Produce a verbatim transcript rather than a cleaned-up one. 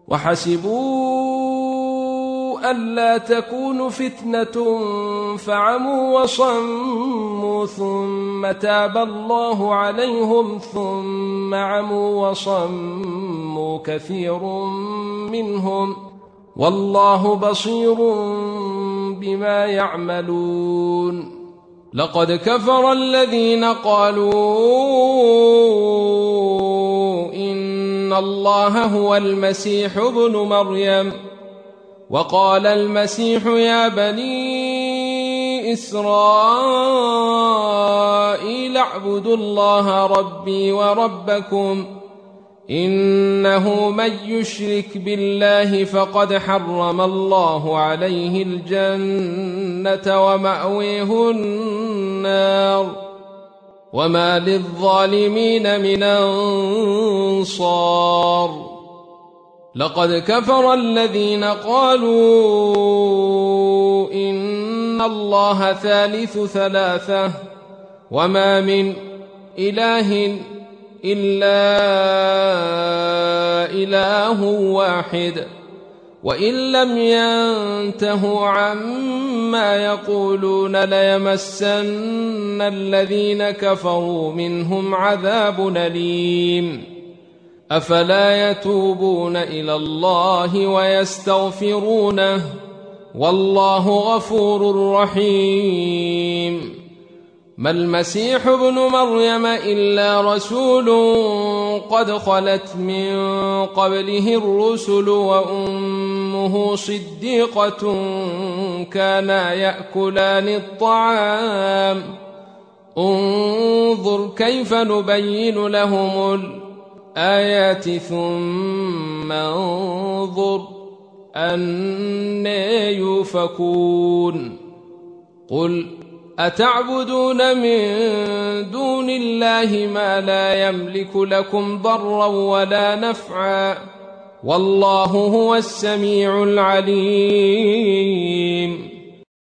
وحسبوا ألا تكون فتنة فعموا وصموا ثم تاب الله عليهم ثم عموا وصموا كثير منهم والله بصير بما يعملون. لقد كفر الذين قالوا إن الله هو المسيح ابن مريم وقال المسيح يا بني إسرائيل اعبدوا الله ربي وربكم إنه من يشرك بالله فقد حرم الله عليه الجنة ومأويه النار وما للظالمين من أنصار. لقد كفر الذين قالوا إن الله ثالث ثلاثة وما من إله إلا إله واحد وإن لم ينتهوا عما يقولون ليمسن الذين كفروا منهم عذاب أليم. أفلا يتوبون إلى الله ويستغفرونه والله غفور رحيم. ما المسيح ابن مريم إلا رسول قد خلت من قبله الرسل وأمه صديقة كانا يأكلان الطعام انظر كيف نبين لهم الآيات ثم انظر أنى يؤفكون. قل أتعبدون من دون الله ما لا يملك لكم ضرا ولا نفعا والله هو السميع العليم.